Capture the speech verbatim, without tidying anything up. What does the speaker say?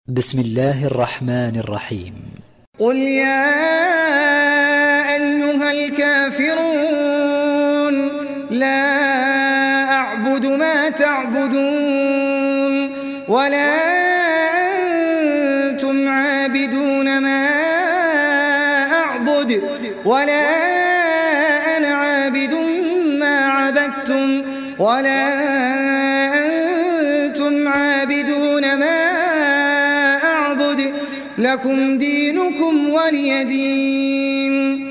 بسم الله الرحمن الرحيم. قل يا أيها الكافرون لا أعبد ما تعبدون ولا أنتم عابدون ما أعبد ولا أنا عابد ما عبدتم ولا أنتم عابدون ما لكم دينكم ولي دين.